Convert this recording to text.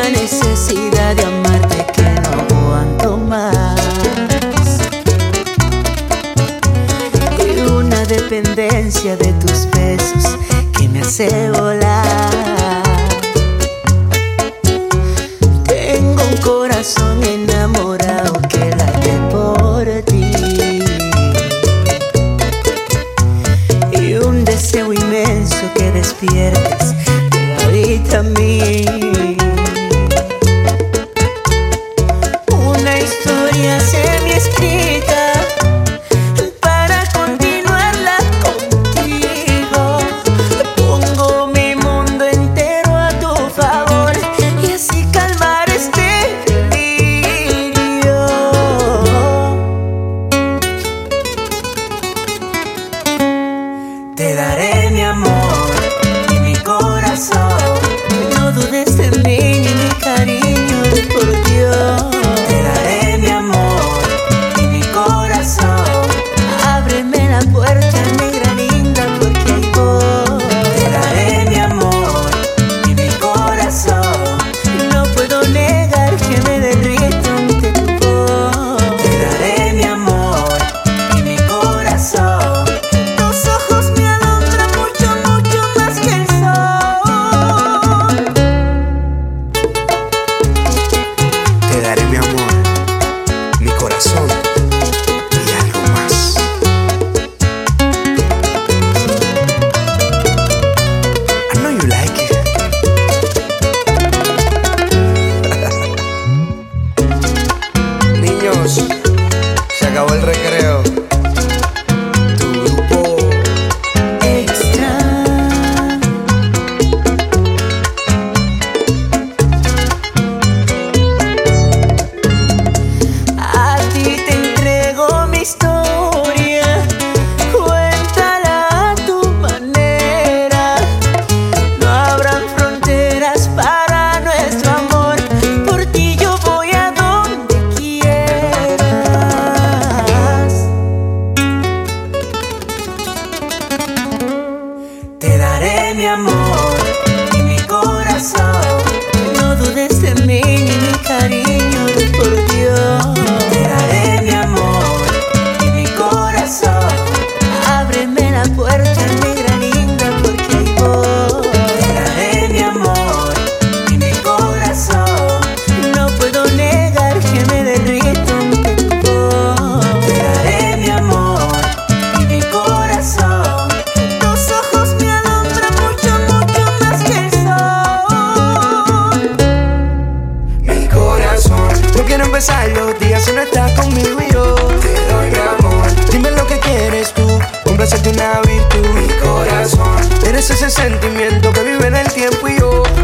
necesidad de amarte que no aguanto más, y una dependencia de tus besos que me hace volar. Tengo un corazón enamorado que late por ti, y un deseo inmenso que despiertes que habita en mí. Una historia semi-escrita para continuarla contigo. Pongo mi mundo entero a tu favor y así calmar este delirio. Te daré mi amor y mi corazón, no dudes de mí ni mi cariño, por Dios. Te daré mi amor y mi corazón, ábreme la puerta, negra linda, porque ahí voy. Te daré mi amor y mi corazón, no puedo negar que me derrito ante tu voz. Te daré mi amor y mi corazón, tus ojos me alumbran mucho, mucho más que el sol. Te daré mi amor, mi corazón y algo más. I know you like it. Niños, se acabó el recreo. Tu grupo Extra. A ti te entrego mi historia, cuéntala a tu manera. No habrán fronteras para nuestro amor, por ti yo voy a donde quieras. Te daré mi amor y mi corazón, no dudes de mí ni mi cariño, por Dios. Te daré mi amor y mi corazón, ábreme la puerta, negra linda, porque ahí voy. Te daré mi amor y mi corazón, no puedo negar que me derrito ante tu voz. Te daré mi amor y mi corazón, tus ojos me alumbran mucho, mucho más que el sol. mi corazón. No quiero empezar los días si no estás conmigo y yo te doy mi amor. Dime lo que quieres tú, complacerte una virtud. Mi corazón, eres ese sentimiento que vive en el tiempo y yo